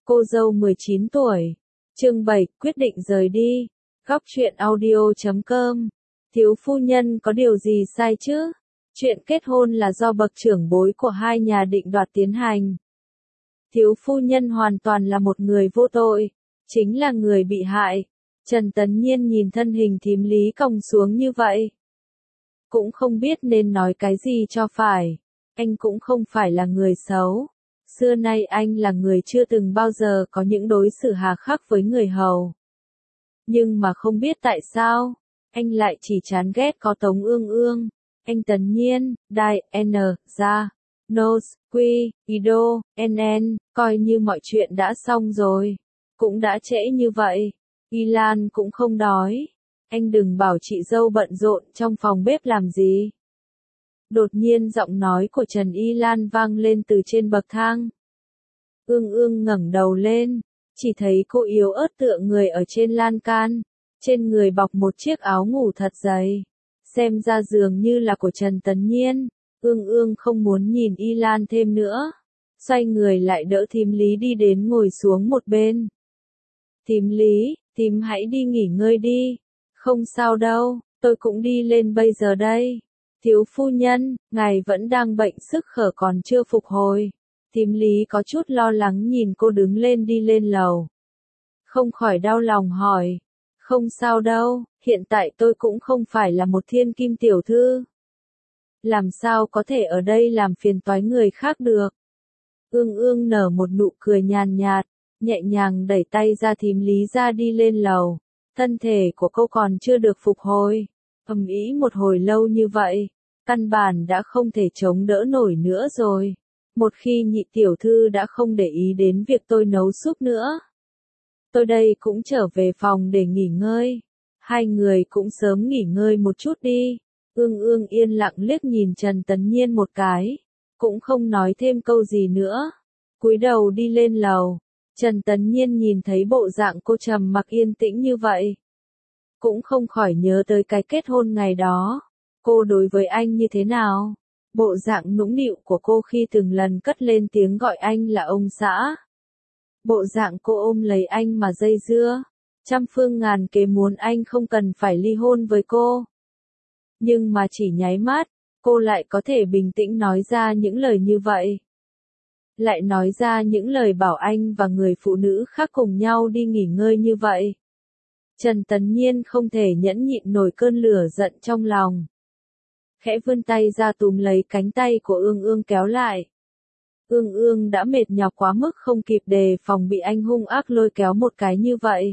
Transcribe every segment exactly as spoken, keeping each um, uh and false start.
Cô dâu mười chín tuổi. Chương bảy, quyết định rời đi. Góc truyện audio chấm com. Thiếu phu nhân có điều gì sai chứ? Chuyện kết hôn là do bậc trưởng bối của hai nhà định đoạt tiến hành. Thiếu phu nhân hoàn toàn là một người vô tội, chính là người bị hại. Trần Tấn Nhiên nhìn thân hình thím Lý còng xuống như vậy, cũng không biết nên nói cái gì cho phải. Anh cũng không phải là người xấu. Xưa nay anh là người chưa từng bao giờ có những đối xử hà khắc với người hầu. Nhưng mà không biết tại sao, anh lại chỉ chán ghét có Tống Ương Ương. Anh Tấn Nhiên, Đại, N, ra, Nose, Quy, Ido, N N, coi như mọi chuyện đã xong rồi. Cũng đã trễ như vậy. Y Lan cũng không đói. Anh đừng bảo chị dâu bận rộn trong phòng bếp làm gì. Đột nhiên giọng nói của Trần Y Lan vang lên từ trên bậc thang. Ương Ương ngẩng đầu lên, chỉ thấy cô yếu ớt tựa người ở trên lan can, trên người bọc một chiếc áo ngủ thật dày, xem ra dường như là của Trần Tấn Nhiên. Ương Ương không muốn nhìn Y Lan thêm nữa, xoay người lại đỡ thím Lý đi đến ngồi xuống một bên. Thím Lý, thím hãy đi nghỉ ngơi đi. Không sao đâu, tôi cũng đi lên bây giờ đây. Thiếu phu nhân, ngài vẫn đang bệnh sức khỏe còn chưa phục hồi. Thím Lý có chút lo lắng nhìn cô đứng lên đi lên lầu. Không khỏi đau lòng hỏi. Không sao đâu, hiện tại tôi cũng không phải là một thiên kim tiểu thư. Làm sao có thể ở đây làm phiền toái người khác được. Ương Ương nở một nụ cười nhàn nhạt, nhẹ nhàng đẩy tay ra thím Lý ra đi lên lầu. Thân thể của cô còn chưa được phục hồi. Ầm ĩ một hồi lâu như vậy, căn bản đã không thể chống đỡ nổi nữa rồi. Một khi nhị tiểu thư đã không để ý đến việc tôi nấu súp nữa, tôi đây cũng trở về phòng để nghỉ ngơi. Hai người cũng sớm nghỉ ngơi một chút đi. Ương Ương yên lặng liếc nhìn Trần Tấn Nhiên một cái, cũng không nói thêm câu gì nữa, cúi đầu đi lên lầu. Trần Tấn Nhiên nhìn thấy bộ dạng cô trầm mặc yên tĩnh như vậy, cũng không khỏi nhớ tới cái kết hôn ngày đó. Cô đối với anh như thế nào? Bộ dạng nũng nịu của cô khi từng lần cất lên tiếng gọi anh là ông xã. Bộ dạng cô ôm lấy anh mà dây dưa, trăm phương ngàn kế muốn anh không cần phải ly hôn với cô. Nhưng mà chỉ nháy mắt, cô lại có thể bình tĩnh nói ra những lời như vậy. Lại nói ra những lời bảo anh và người phụ nữ khác cùng nhau đi nghỉ ngơi như vậy. Trần Tấn Nhiên không thể nhẫn nhịn nổi cơn lửa giận trong lòng. Khẽ vươn tay ra túm lấy cánh tay của Ương Ương kéo lại. Ương Ương đã mệt nhọc quá mức không kịp đề phòng bị anh hung ác lôi kéo một cái như vậy.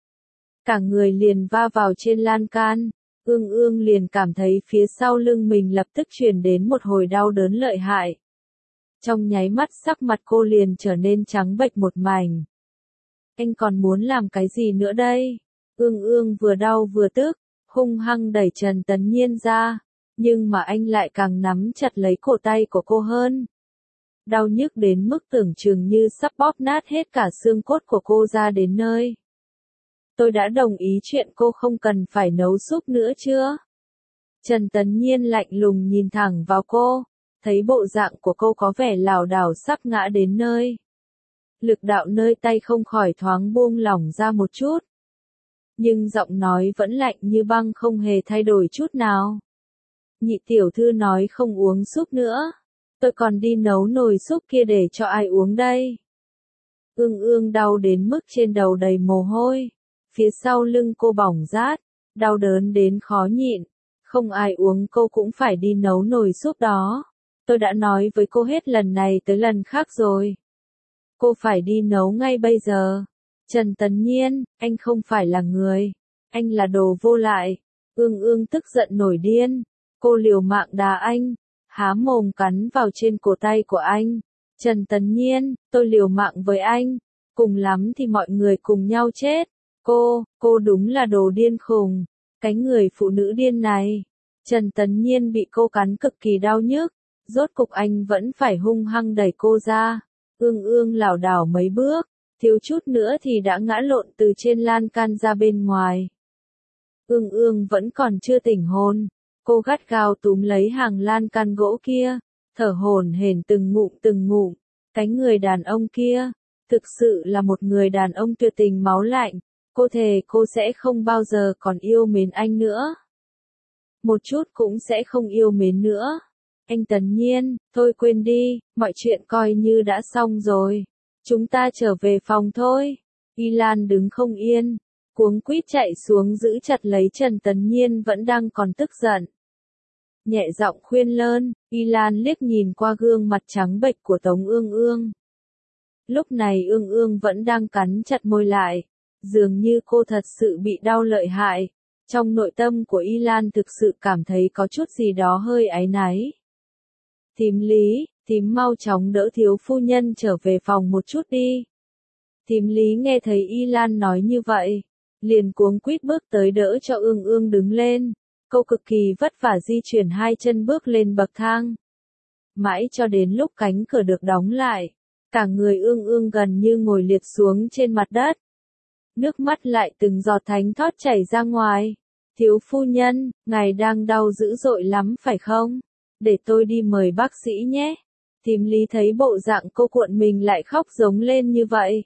Cả người liền va vào trên lan can. Ương Ương liền cảm thấy phía sau lưng mình lập tức truyền đến một hồi đau đớn lợi hại. Trong nháy mắt sắc mặt cô liền trở nên trắng bệch một mảnh. Anh còn muốn làm cái gì nữa đây? Ương Ương vừa đau vừa tức, hung hăng đẩy Trần Tấn Nhiên ra, nhưng mà anh lại càng nắm chặt lấy cổ tay của cô hơn. Đau nhức đến mức tưởng chừng như sắp bóp nát hết cả xương cốt của cô ra đến nơi. Tôi đã đồng ý chuyện cô không cần phải nấu súp nữa chưa? Trần Tấn Nhiên lạnh lùng nhìn thẳng vào cô, thấy bộ dạng của cô có vẻ lảo đảo sắp ngã đến nơi. Lực đạo nơi tay không khỏi thoáng buông lỏng ra một chút. Nhưng giọng nói vẫn lạnh như băng không hề thay đổi chút nào. Nhị tiểu thư nói không uống súp nữa. Tôi còn đi nấu nồi súp kia để cho ai uống đây? Ương Ương đau đến mức trên đầu đầy mồ hôi. Phía sau lưng cô bỏng rát, đau đớn đến khó nhịn. Không ai uống cô cũng phải đi nấu nồi súp đó. Tôi đã nói với cô hết lần này tới lần khác rồi. Cô phải đi nấu ngay bây giờ. Trần Tấn Nhiên, anh không phải là người. Anh là đồ vô lại. Ương Ương tức giận nổi điên. Cô liều mạng đá anh, há mồm cắn vào trên cổ tay của anh. Trần Tấn Nhiên, tôi liều mạng với anh. Cùng lắm thì mọi người cùng nhau chết. Cô, cô đúng là đồ điên khùng. Cái người phụ nữ điên này. Trần Tấn Nhiên bị cô cắn cực kỳ đau nhức. Rốt cục anh vẫn phải hung hăng đẩy cô ra. Ương Ương lảo đảo mấy bước, thiếu chút nữa thì đã ngã lộn từ trên lan can ra bên ngoài. Ương Ương vẫn còn chưa tỉnh hồn. Cô gắt gao túm lấy hàng lan can gỗ kia, thở hổn hển từng ngụm từng ngụm. Cái người đàn ông kia, Thực sự là một người đàn ông tuyệt tình máu lạnh, cô thề cô sẽ không bao giờ còn yêu mến anh nữa. Một chút cũng sẽ không yêu mến nữa. Anh Tấn Nhiên, thôi quên đi, mọi chuyện coi như đã xong rồi. Chúng ta trở về phòng thôi. Y Lan đứng không yên, cuống quýt chạy xuống giữ chặt lấy Trần Tấn Nhiên vẫn đang còn tức giận. Nhẹ giọng khuyên lơn, Y Lan liếc nhìn qua gương mặt trắng bệch của Tống Ương Ương. Lúc này Ương Ương vẫn đang cắn chặt môi lại, dường như cô thật sự bị đau lợi hại. Trong nội tâm của Y Lan thực sự cảm thấy có chút gì đó hơi áy náy. Thím Lý, thím mau chóng đỡ thiếu phu nhân trở về phòng một chút đi. Thím Lý nghe thấy Y Lan nói như vậy, liền cuống quýt bước tới đỡ cho Ương Ương đứng lên. Cô cực kỳ vất vả di chuyển hai chân bước lên bậc thang. Mãi cho đến lúc cánh cửa được đóng lại, cả người Ương Ương gần như ngồi liệt xuống trên mặt đất. Nước mắt lại từng giọt thánh thót chảy ra ngoài. Thiếu phu nhân, ngài đang đau dữ dội lắm phải không? Để tôi đi mời bác sĩ nhé. Thím Lý thấy bộ dạng cô cuộn mình lại khóc giống lên như vậy.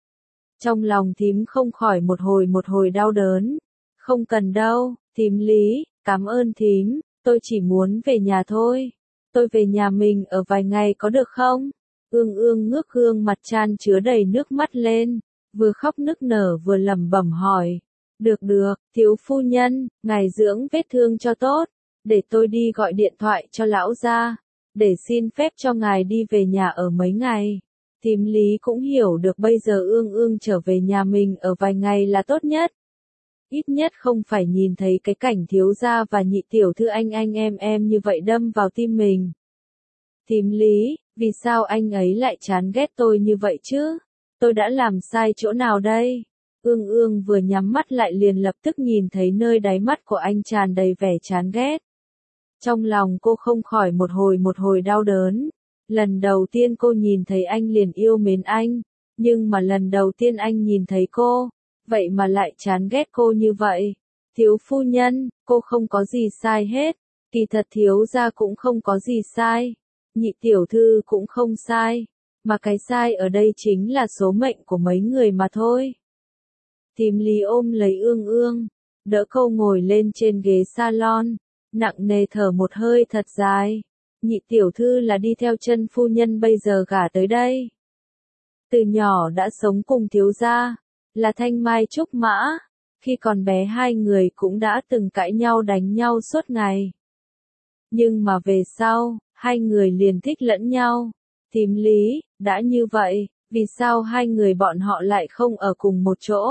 Trong lòng thím không khỏi một hồi một hồi đau đớn. Không cần đâu, thím Lý, cảm ơn thím, tôi chỉ muốn về nhà thôi. Tôi về nhà mình ở vài ngày có được không? Ương Ương ngước gương mặt chan chứa đầy nước mắt lên, vừa khóc nức nở vừa lẩm bẩm hỏi. Được được, thiếu phu nhân, ngài dưỡng vết thương cho tốt, để tôi đi gọi điện thoại cho lão gia, để xin phép cho ngài đi về nhà ở mấy ngày. Thím Lý cũng hiểu được bây giờ Ương Ương trở về nhà mình ở vài ngày là tốt nhất. Ít nhất không phải nhìn thấy cái cảnh thiếu gia và nhị tiểu thư anh anh em em như vậy đâm vào tim mình. Thím Lý, vì sao anh ấy lại chán ghét tôi như vậy chứ? Tôi đã làm sai chỗ nào đây? Ương Ương vừa nhắm mắt lại liền lập tức nhìn thấy nơi đáy mắt của anh tràn đầy vẻ chán ghét. Trong lòng cô không khỏi một hồi một hồi đau đớn. Lần đầu tiên cô nhìn thấy anh liền yêu mến anh, nhưng mà lần đầu tiên anh nhìn thấy cô, vậy mà lại chán ghét cô như vậy. Thiếu phu nhân, cô không có gì sai hết, kỳ thật thiếu gia cũng không có gì sai, nhị tiểu thư cũng không sai, mà cái sai ở đây chính là số mệnh của mấy người mà thôi. Thím Lý ôm lấy Ương Ương, đỡ cô ngồi lên trên ghế salon, nặng nề thở một hơi thật dài. Nhị tiểu thư là đi theo chân phu nhân bây giờ gả tới đây. Từ nhỏ đã sống cùng thiếu gia, là thanh mai trúc mã, khi còn bé hai người cũng đã từng cãi nhau đánh nhau suốt ngày. Nhưng mà về sau, hai người liền thích lẫn nhau. Thím Lý, đã như vậy, vì sao hai người bọn họ lại không ở cùng một chỗ?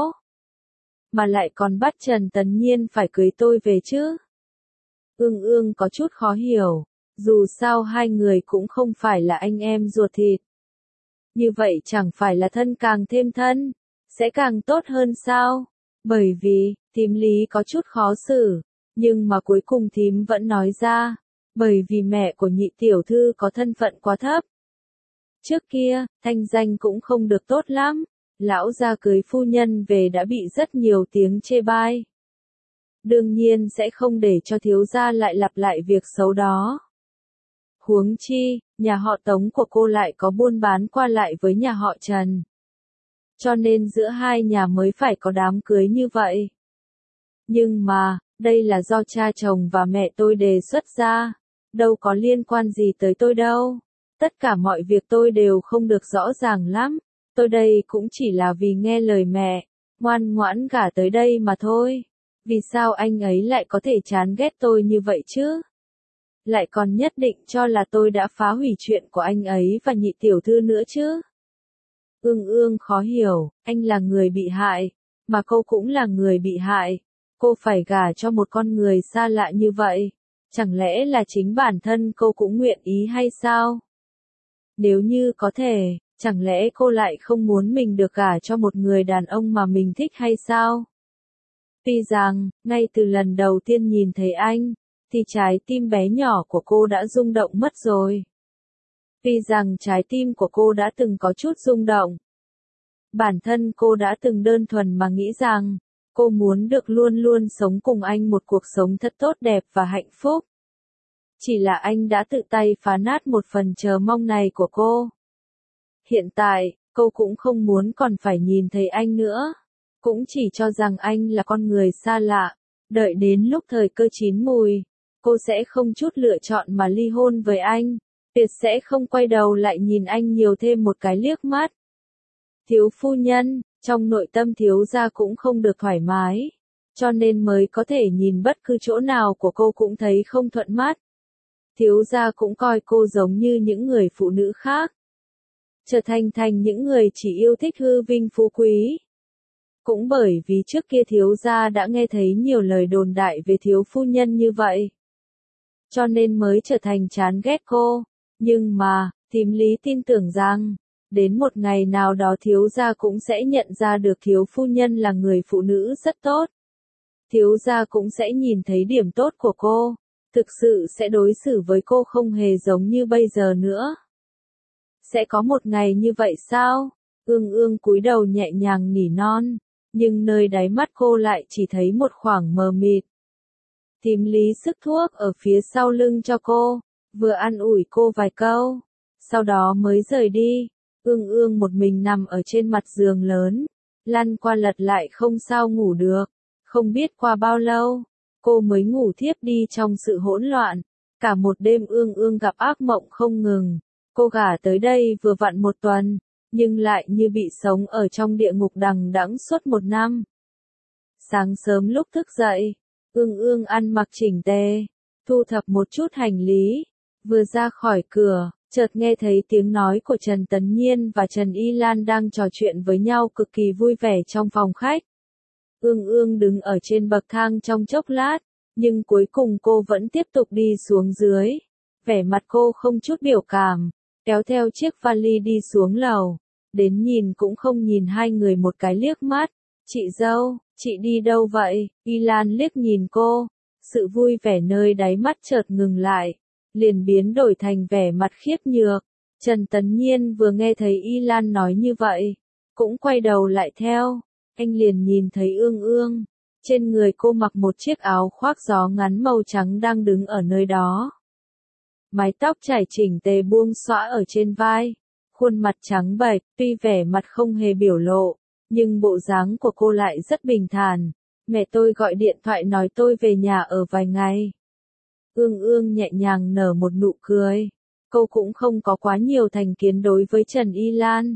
Mà lại còn bắt Trần Tấn Nhiên phải cưới tôi về chứ? Ương Ương có chút khó hiểu, dù sao hai người cũng không phải là anh em ruột thịt. Như vậy chẳng phải là thân càng thêm thân, sẽ càng tốt hơn sao? Bởi vì, thím Lý có chút khó xử, nhưng mà cuối cùng thím vẫn nói ra, bởi vì mẹ của nhị tiểu thư có thân phận quá thấp. Trước kia, thanh danh cũng không được tốt lắm, lão gia cưới phu nhân về đã bị rất nhiều tiếng chê bai. Đương nhiên sẽ không để cho thiếu gia lại lặp lại việc xấu đó. Huống chi, nhà họ Tống của cô lại có buôn bán qua lại với nhà họ Trần. Cho nên giữa hai nhà mới phải có đám cưới như vậy. Nhưng mà, đây là do cha chồng và mẹ tôi đề xuất ra, đâu có liên quan gì tới tôi đâu. Tất cả mọi việc tôi đều không được rõ ràng lắm, tôi đây cũng chỉ là vì nghe lời mẹ, ngoan ngoãn gả tới đây mà thôi. Vì sao anh ấy lại có thể chán ghét tôi như vậy chứ? Lại còn nhất định cho là tôi đã phá hủy chuyện của anh ấy và nhị tiểu thư nữa chứ? Ương Ương khó hiểu, anh là người bị hại, mà cô cũng là người bị hại. Cô phải gả cho một con người xa lạ như vậy, chẳng lẽ là chính bản thân cô cũng nguyện ý hay sao? Nếu như có thể, chẳng lẽ cô lại không muốn mình được gả cho một người đàn ông mà mình thích hay sao? Tuy rằng, ngay từ lần đầu tiên nhìn thấy anh, thì trái tim bé nhỏ của cô đã rung động mất rồi. Tuy rằng trái tim của cô đã từng có chút rung động. Bản thân cô đã từng đơn thuần mà nghĩ rằng, cô muốn được luôn luôn sống cùng anh một cuộc sống thật tốt đẹp và hạnh phúc. Chỉ là anh đã tự tay phá nát một phần chờ mong này của cô. Hiện tại, Cô cũng không muốn còn phải nhìn thấy anh nữa. Cũng chỉ cho rằng anh là con người xa lạ. Đợi đến lúc thời cơ chín mùi, cô sẽ không chút lựa chọn mà ly hôn với anh. Tuyệt sẽ không quay đầu lại nhìn anh nhiều thêm một cái liếc mắt. Thiếu phu nhân, trong nội tâm thiếu gia cũng không được thoải mái. Cho nên mới có thể nhìn bất cứ chỗ nào của cô cũng thấy không thuận mắt. Thiếu gia cũng coi cô giống như những người phụ nữ khác. Trở thành thành những người chỉ yêu thích hư vinh phú quý. Cũng bởi vì trước kia thiếu gia đã nghe thấy nhiều lời đồn đại về thiếu phu nhân như vậy. Cho nên mới trở thành chán ghét cô. Nhưng mà, thím Lý tin tưởng rằng, đến một ngày nào đó thiếu gia cũng sẽ nhận ra được thiếu phu nhân là người phụ nữ rất tốt. Thiếu gia cũng sẽ nhìn thấy điểm tốt của cô. Thực sự sẽ đối xử với cô không hề giống như bây giờ nữa. Sẽ có một ngày như vậy sao? Ương ương cúi đầu nhẹ nhàng nỉ non. Nhưng nơi đáy mắt cô lại chỉ thấy một khoảng mờ mịt. Thím Lý sức thuốc ở phía sau lưng cho cô. Vừa an ủi cô vài câu. Sau đó mới rời đi. Ương ương một mình nằm ở trên mặt giường lớn. Lăn qua lật lại không sao ngủ được. Không biết qua bao lâu, cô mới ngủ thiếp đi trong sự hỗn loạn. Cả một đêm ương ương gặp ác mộng không ngừng. Cô gả tới đây vừa vặn một tuần, nhưng lại như bị sống ở trong địa ngục đằng đẵng suốt một năm. Sáng sớm lúc thức dậy, ương ương ăn mặc chỉnh tề, thu thập một chút hành lý. Vừa ra khỏi cửa, chợt nghe thấy tiếng nói của Trần Tấn Nhiên và Trần Y Lan đang trò chuyện với nhau cực kỳ vui vẻ trong phòng khách. Ương ương đứng ở trên bậc thang trong chốc lát, nhưng cuối cùng cô vẫn tiếp tục đi xuống dưới. Vẻ mặt cô không chút biểu cảm, kéo theo chiếc vali đi xuống lầu. Đến nhìn cũng không nhìn hai người một cái liếc mắt. Chị dâu, chị đi đâu vậy? Y Lan liếc nhìn cô. Sự vui vẻ nơi đáy mắt chợt ngừng lại, liền biến đổi thành vẻ mặt khiếp nhược. Trần Tấn Nhiên vừa nghe thấy Y Lan nói như vậy, cũng quay đầu lại theo. Anh liền nhìn thấy ương ương. Trên người cô mặc một chiếc áo khoác gió ngắn màu trắng đang đứng ở nơi đó. Mái tóc chải chỉnh tề buông xõa ở trên vai. Khuôn mặt trắng bệch, tuy vẻ mặt không hề biểu lộ, nhưng bộ dáng của cô lại rất bình thản. Mẹ tôi gọi điện thoại nói tôi về nhà ở vài ngày. Ương ương nhẹ nhàng nở một nụ cười. Cô cũng không có quá nhiều thành kiến đối với Trần Y Lan.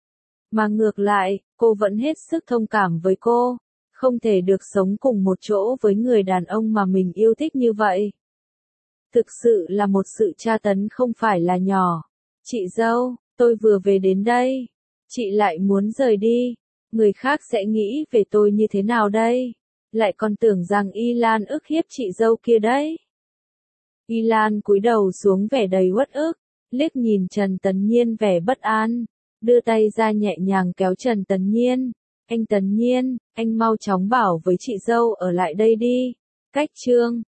Mà ngược lại, cô vẫn hết sức thông cảm với cô. Không thể được sống cùng một chỗ với người đàn ông mà mình yêu thích như vậy. Thực sự là một sự tra tấn không phải là nhỏ. Chị dâu, tôi vừa về đến đây. Chị lại muốn rời đi. Người khác sẽ nghĩ về tôi như thế nào đây? Lại còn tưởng rằng Y Lan ức hiếp chị dâu kia đấy. Y Lan cúi đầu xuống vẻ đầy uất ức, liếc nhìn Trần Tấn Nhiên vẻ bất an, đưa tay ra nhẹ nhàng kéo Trần Tấn Nhiên. Anh Tấn Nhiên, anh mau chóng bảo với chị dâu ở lại đây đi. Cách chương